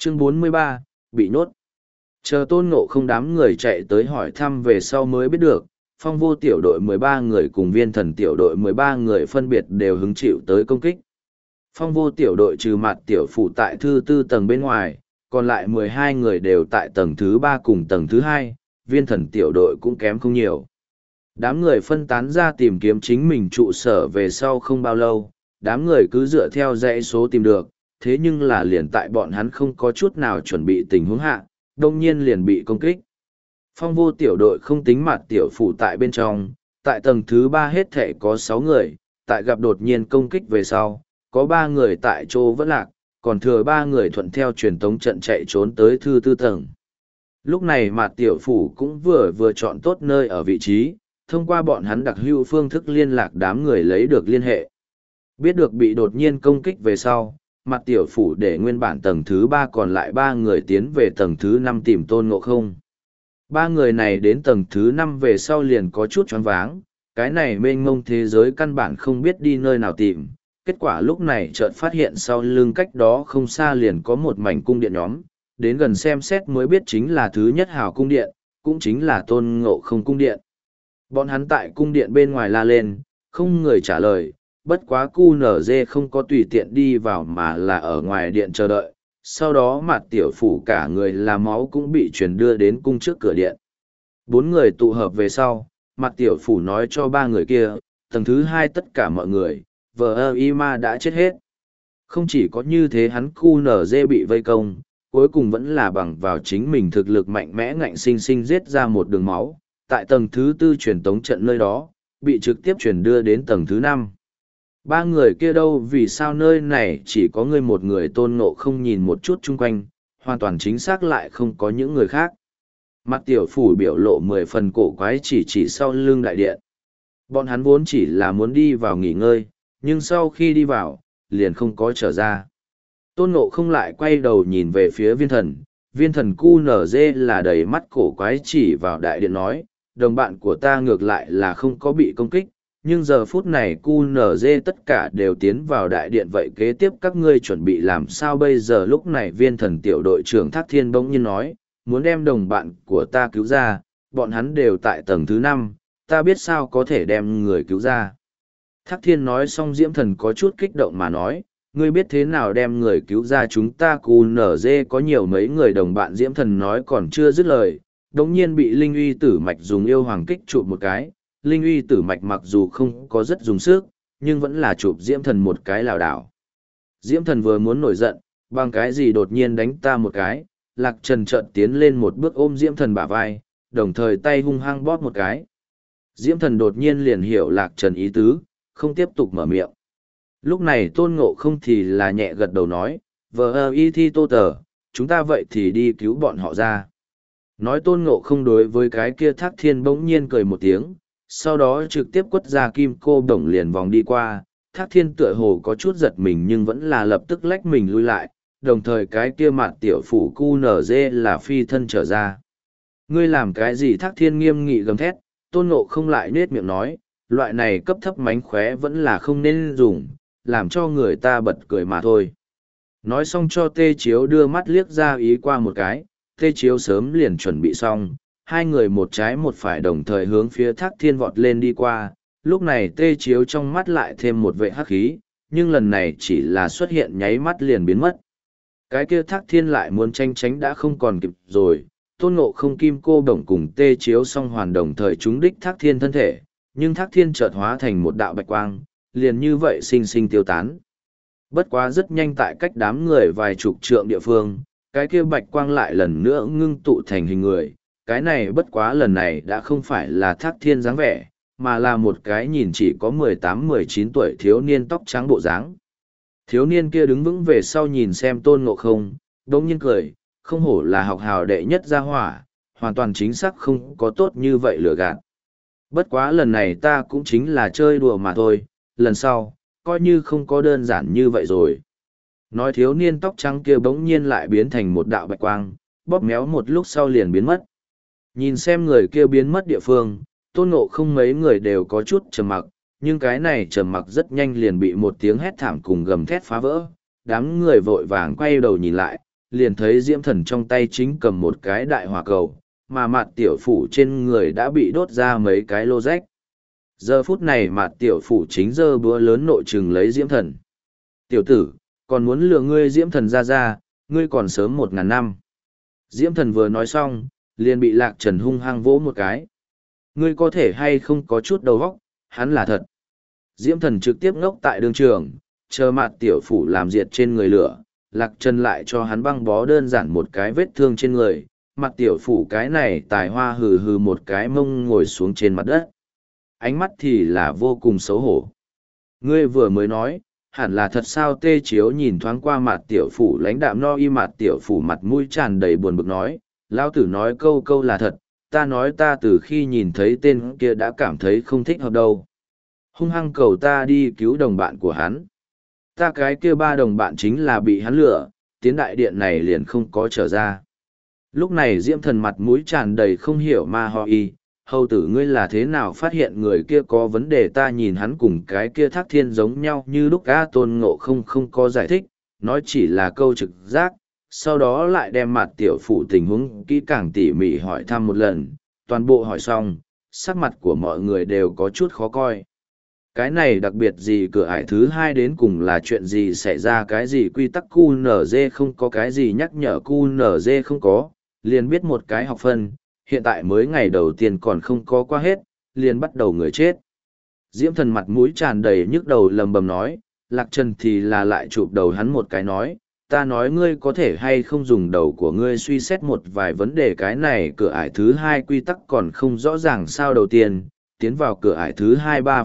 Chương 43, bị nhốt. Chờ Tôn Ngộ Không đám người chạy tới hỏi thăm về sau mới biết được, Phong Vô tiểu đội 13 người cùng Viên Thần tiểu đội 13 người phân biệt đều hứng chịu tới công kích. Phong Vô tiểu đội trừ mặt tiểu phủ tại thứ tư tầng bên ngoài, còn lại 12 người đều tại tầng thứ 3 cùng tầng thứ 2, Viên Thần tiểu đội cũng kém không nhiều. Đám người phân tán ra tìm kiếm chính mình trụ sở về sau không bao lâu, đám người cứ dựa theo dãy số tìm được, thế nhưng là liền tại bọn hắn không có chút nào chuẩn bị tình huống hạ, đông nhiên liền bị công kích. Phong Vô tiểu đội không tính mặt tiểu phủ tại bên trong, tại tầng thứ 3 hết thể có 6 người, tại gặp đột nhiên công kích về sau, có 3 người tại chỗ vẫn lạc, còn thừa 3 người thuận theo truyền tống trận chạy trốn tới thứ tư tầng. Lúc này mặt tiểu phủ cũng vừa chọn tốt nơi ở vị trí, thông qua bọn hắn đặc hữu phương thức liên lạc đám người lấy được liên hệ. Biết được bị đột nhiên công kích về sau, mặt tiểu phủ để nguyên bản tầng thứ 3 còn lại 3 người tiến về tầng thứ 5 tìm Tôn Ngộ Không. 3 người này đến tầng thứ 5 về sau liền có chút choáng váng, cái này mênh mông thế giới căn bản không biết đi nơi nào tìm. Kết quả lúc này chợt phát hiện sau lưng cách đó không xa liền có một mảnh cung điện nhóm, đến gần xem xét mới biết chính là thứ nhất hào cung điện, cũng chính là Tôn Ngộ Không cung điện. Bọn hắn tại cung điện bên ngoài la lên, không người trả lời, bất quá QNZ không có tùy tiện đi vào mà là ở ngoài điện chờ đợi. Sau đó mặt tiểu phủ cả người là máu cũng bị chuyển đưa đến cung trước cửa điện. 4 người tụ hợp về sau, mặt tiểu phủ nói cho 3 người kia, tầng thứ 2 tất cả mọi người, Vima đã chết hết. Không chỉ có như thế hắn QNZ bị vây công, cuối cùng vẫn là bằng vào chính mình thực lực mạnh mẽ ngạnh sinh sinh giết ra một đường máu, tại tầng thứ 4 truyền tống trận nơi đó, bị trực tiếp chuyển đưa đến tầng thứ 5. 3 người kia đâu vì sao nơi này chỉ có ngươi một người Tôn Ngộ Không nhìn một chút chung quanh, hoàn toàn chính xác lại không có những người khác. Mặt tiểu phủ biểu lộ 10 phần cổ quái chỉ sau lưng đại điện. Bọn hắn vốn chỉ là muốn đi vào nghỉ ngơi, nhưng sau khi đi vào, liền không có trở ra. Tôn Ngộ Không lại quay đầu nhìn về phía viên thần QNZ là đầy mắt cổ quái chỉ vào đại điện nói, đồng bạn của ta ngược lại là không có bị công kích, nhưng giờ phút này QNZ tất cả đều tiến vào đại điện vậy kế tiếp các ngươi chuẩn bị làm sao bây giờ. Lúc này viên thần tiểu đội trưởng Thác Thiên bỗng nhiên nói, muốn đem đồng bạn của ta cứu ra, bọn hắn đều tại tầng thứ 5, ta biết sao có thể đem người cứu ra. Thác Thiên nói xong Diễm Thần có chút kích động mà nói, ngươi biết thế nào đem người cứu ra chúng ta QNZ có nhiều mấy người đồng bạn. Diễm Thần nói còn chưa dứt lời, đống nhiên bị Linh Uy Tử Mạch dùng yêu hoàng kích chụp một cái. Linh Uy Tử Mạch mặc dù không có rất dùng sức, nhưng vẫn là chụp Diễm Thần một cái lảo đảo. Diễm Thần vừa muốn nổi giận, bằng cái gì đột nhiên đánh ta một cái, Lạc Trần chợt tiến lên một bước ôm Diễm Thần bả vai, đồng thời tay hung hăng bóp một cái. Diễm Thần đột nhiên liền hiểu Lạc Trần ý tứ, không tiếp tục mở miệng. Lúc này Tôn Ngộ Không thì là nhẹ gật đầu nói, V.I.T. Tô Tờ, chúng ta vậy thì đi cứu bọn họ ra. Nói Tôn Ngộ Không đối với cái kia Thác Thiên bỗng nhiên cười một tiếng, sau đó trực tiếp quất ra kim cô đồng liền vòng đi qua. Thác Thiên tựa hồ có chút giật mình nhưng vẫn là lập tức lách mình lui lại, đồng thời cái kia mặt tiểu phủ QNZ là phi thân trở ra. Ngươi làm cái gì? Thác Thiên nghiêm nghị gầm thét. Tôn Ngộ Không lại nết miệng nói, loại này cấp thấp mánh khóe vẫn là không nên dùng, làm cho người ta bật cười mà thôi. Nói xong cho Tê Chiếu đưa mắt liếc ra ý qua một cái, Tê Chiếu sớm liền chuẩn bị xong, hai người một trái một phải đồng thời hướng phía Thác Thiên vọt lên đi qua. Lúc này Tê Chiếu trong mắt lại thêm một vệ hắc khí, nhưng lần này chỉ là xuất hiện nháy mắt liền biến mất. Cái kia Thác Thiên lại muốn tranh tránh đã không còn kịp rồi. Tôn Ngộ Không kim cô đồng cùng Tê Chiếu song hoàn đồng thời trúng đích Thác Thiên thân thể, nhưng Thác Thiên chợt hóa thành một đạo bạch quang, liền như vậy sinh sinh tiêu tán. Bất quá rất nhanh tại cách đám người vài chục trượng địa phương, cái kia bạch quang lại lần nữa ngưng tụ thành hình người. Cái này bất quá lần này đã không phải là Thác Thiên dáng vẻ, mà là một cái nhìn chỉ có 18-19 tuổi thiếu niên tóc trắng bộ dáng. Thiếu niên kia đứng vững về sau nhìn xem Tôn Ngộ Không, đống nhiên cười, không hổ là học hào đệ nhất gia hỏa, hoàn toàn chính xác không có tốt như vậy lừa gạt. Bất quá lần này ta cũng chính là chơi đùa mà thôi, lần sau, coi như không có đơn giản như vậy rồi. Nói thiếu niên tóc trắng kia bỗng nhiên lại biến thành một đạo bạch quang, bóp méo một lúc sau liền biến mất. Nhìn xem người kia biến mất địa phương, Tôn Ngộ Không mấy người đều có chút trầm mặc, nhưng cái này trầm mặc rất nhanh liền bị một tiếng hét thảm cùng gầm thét phá vỡ. Đám người vội vàng quay đầu nhìn lại, liền thấy diễm thần trong tay chính cầm một cái đại hỏa cầu, mà Mạt Tiểu Phủ trên người đã bị đốt ra mấy cái lô rách. Giờ phút này Mạt Tiểu Phủ chính giơ búa lớn nội trừng lấy diễm thần. Tiểu tử, còn muốn lừa ngươi diễm thần ra, ngươi còn sớm 1000 năm. Diễm thần vừa nói xong, liền bị Lạc Trần hung hăng vỗ một cái. Ngươi có thể hay không có chút đầu óc, hắn là thật. Diễm thần trực tiếp ngốc tại đường trường, chờ Mạt Tiểu Phủ làm diệt trên người lửa, Lạc Trần lại cho hắn băng bó đơn giản một cái vết thương trên người. Mạt Tiểu Phủ cái này tài hoa hừ hừ một cái mông ngồi xuống trên mặt đất. Ánh mắt thì là vô cùng xấu hổ. Ngươi vừa mới nói, hẳn là thật sao? Tê Chiếu nhìn thoáng qua Mạt Tiểu Phủ lãnh đạm no y. Mạt Tiểu Phủ mặt mũi tràn đầy buồn bực nói, lão tử nói câu là thật, ta nói ta từ khi nhìn thấy tên kia đã cảm thấy không thích hợp đâu. Hung hăng cầu ta đi cứu đồng bạn của hắn. Ta cái kia 3 đồng bạn chính là bị hắn lừa, tiến đại điện này liền không có trở ra. Lúc này diễm thần mặt mũi tràn đầy không hiểu ma ho y, hầu tử ngươi là thế nào phát hiện người kia có vấn đề? Ta nhìn hắn cùng cái kia Thác Thiên giống nhau như lúc. A Tôn Ngộ không có giải thích, nói chỉ là câu trực giác, sau đó lại đem Mạt Tiểu Phủ tình huống kỹ càng tỉ mỉ hỏi thăm một lần, toàn bộ hỏi xong, sắc mặt của mọi người đều có chút khó coi. Cái này đặc biệt gì? Cửa ải thứ 2 đến cùng là chuyện gì xảy ra? Cái gì quy tắc QNZ không có, cái gì nhắc nhở QNZ không có, liền biết một cái học phân, hiện tại mới ngày đầu tiên còn không có qua hết, liền bắt đầu người chết. Diễm thần mặt mũi tràn đầy nhức đầu lầm bầm nói, Lạc Trần thì là lại chụp đầu hắn một cái nói, ta nói ngươi có thể hay không dùng đầu của ngươi suy xét một vài vấn đề? Cái này cửa ải thứ 2 quy tắc còn không rõ ràng sao? Đầu tiên, tiến vào cửa ải thứ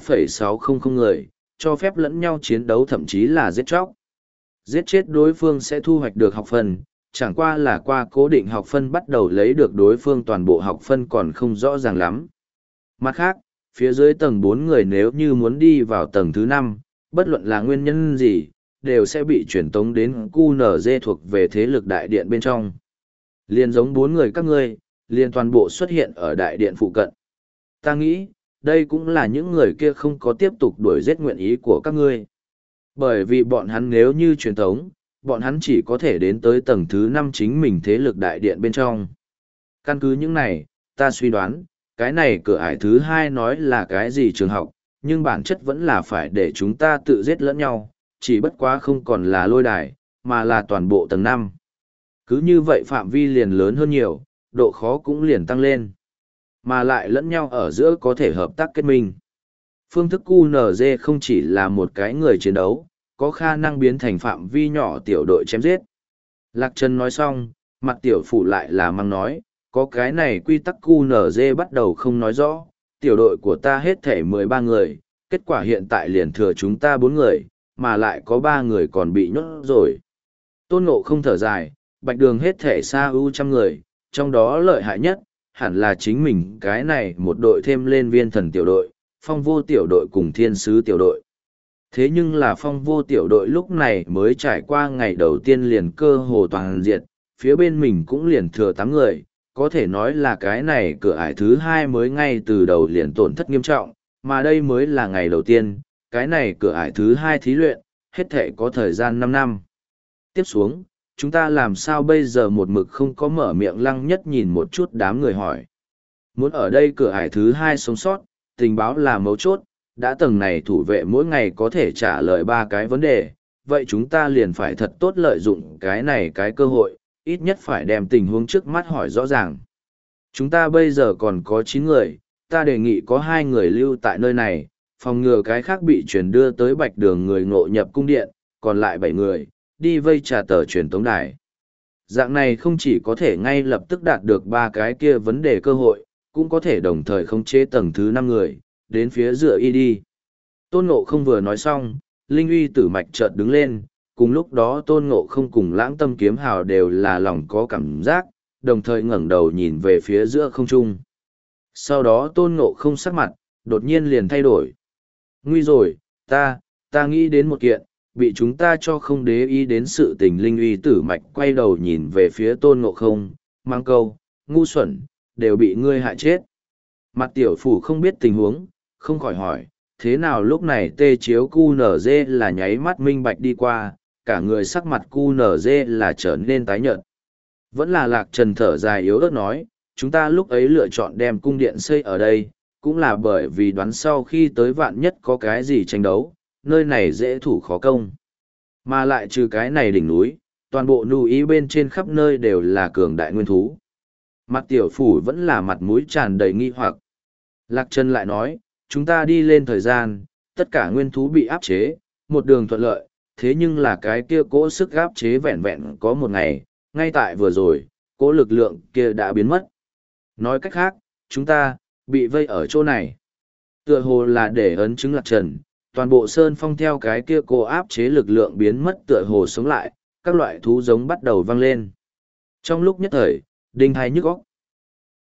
23,600 người, cho phép lẫn nhau chiến đấu, thậm chí là giết chóc. Giết chết đối phương sẽ thu hoạch được học phân, chẳng qua là qua cố định học phân bắt đầu lấy được đối phương toàn bộ học phân còn không rõ ràng lắm. Mặt khác, phía dưới tầng 4 người nếu như muốn đi vào tầng thứ 5, bất luận là nguyên nhân gì, đều sẽ bị chuyển tống đến QNZ thuộc về thế lực đại điện bên trong. Liền giống 4 người các ngươi, liền toàn bộ xuất hiện ở đại điện phụ cận. Ta nghĩ, đây cũng là những người kia không có tiếp tục đuổi giết nguyện ý của các ngươi. Bởi vì bọn hắn nếu như truyền tống, bọn hắn chỉ có thể đến tới tầng thứ 5 chính mình thế lực đại điện bên trong. Căn cứ những này, ta suy đoán, cái này cửa ải thứ 2 nói là cái gì trường học, nhưng bản chất vẫn là phải để chúng ta tự giết lẫn nhau, chỉ bất quá không còn là lôi đài, mà là toàn bộ tầng 5. Cứ như vậy phạm vi liền lớn hơn nhiều, độ khó cũng liền tăng lên, mà lại lẫn nhau ở giữa có thể hợp tác kết minh. Phương thức QNZ không chỉ là một cái người chiến đấu, có khả năng biến thành phạm vi nhỏ tiểu đội chém giết. Lạc Trần nói xong, Mặt Tiểu Phủ lại là mang nói, có cái này quy tắc QNZ bắt đầu không nói rõ, tiểu đội của ta hết thể 13 người, kết quả hiện tại liền thừa chúng ta 4 người, mà lại có 3 người còn bị nhốt rồi. Tôn Ngộ không thở dài, Bạch Đường hết thể xa ưu 100 người, trong đó lợi hại nhất, hẳn là chính mình cái này một đội thêm lên Viên Thần tiểu đội, Phong Vô tiểu đội cùng Thiên Sứ tiểu đội. Thế nhưng là Phong Vô tiểu đội lúc này mới trải qua ngày đầu tiên liền cơ hồ toàn diệt, phía bên mình cũng liền thừa 8 người, có thể nói là cái này cửa ải thứ 2 mới ngay từ đầu liền tổn thất nghiêm trọng, mà đây mới là ngày đầu tiên, cái này cửa ải thứ 2 thí luyện, hết thể có thời gian 5 năm. Tiếp xuống, chúng ta làm sao bây giờ? Một mực không có mở miệng Lăng Nhất nhìn một chút đám người hỏi. Muốn ở đây cửa ải thứ 2 sống sót, tình báo là mấu chốt, đã tầng này thủ vệ mỗi ngày có thể trả lời 3 cái vấn đề, vậy chúng ta liền phải thật tốt lợi dụng cái này cái cơ hội, ít nhất phải đem tình huống trước mắt hỏi rõ ràng. Chúng ta bây giờ còn có 9 người, ta đề nghị có 2 người lưu tại nơi này, phòng ngừa cái khác bị chuyển đưa tới Bạch Đường người ngộ nhập cung điện, còn lại 7 người, đi vây trà tờ truyền tống đài. Dạng này không chỉ có thể ngay lập tức đạt được 3 cái kia vấn đề cơ hội, cũng có thể đồng thời khống chế tầng thứ 5 người, đến phía dựa y đi. Tôn Ngộ không vừa nói xong, Linh Uy Tử Mạch chợt đứng lên, cùng lúc đó Tôn Ngộ không cùng Lãng Tâm Kiếm Hào đều là lòng có cảm giác, đồng thời ngẩng đầu nhìn về phía giữa không trung. Sau đó Tôn Ngộ không sắc mặt, đột nhiên liền thay đổi. Nguy rồi, ta nghĩ đến một kiện, bị chúng ta cho không để ý đến sự tình. Linh Uy Tử Mạch quay đầu nhìn về phía Tôn Ngộ không, mang câu, ngu xuẩn, đều bị ngươi hại chết. Mặt Tiểu Phủ không biết tình huống, không khỏi hỏi, thế nào lúc này Tê Chiếu QNZ là nháy mắt minh bạch đi qua, cả người sắc mặt cu nở dê là trở nên tái nhợt. Vẫn là Lạc Trần thở dài yếu ớt nói, chúng ta lúc ấy lựa chọn đem cung điện xây ở đây, cũng là bởi vì đoán sau khi tới vạn nhất có cái gì tranh đấu, nơi này dễ thủ khó công. Mà lại trừ cái này đỉnh núi, toàn bộ nụ ý bên trên khắp nơi đều là cường đại nguyên thú. Mặt tiểu phủ vẫn là mặt mũi tràn đầy nghi hoặc. Lạc Trần lại nói, chúng ta đi lên thời gian, tất cả nguyên thú bị áp chế, một đường thuận lợi, thế nhưng là cái kia cỗ sức áp chế vẹn vẹn có một ngày, ngay tại vừa rồi, cỗ lực lượng kia đã biến mất. Nói cách khác, chúng ta, bị vây ở chỗ này. Tựa hồ là để ấn chứng Lạc Trần, toàn bộ sơn phong theo cái kia cô áp chế lực lượng biến mất tựa hồ sống lại, các loại thú giống bắt đầu vang lên. Trong lúc nhất thời, đinh hai nhức óc.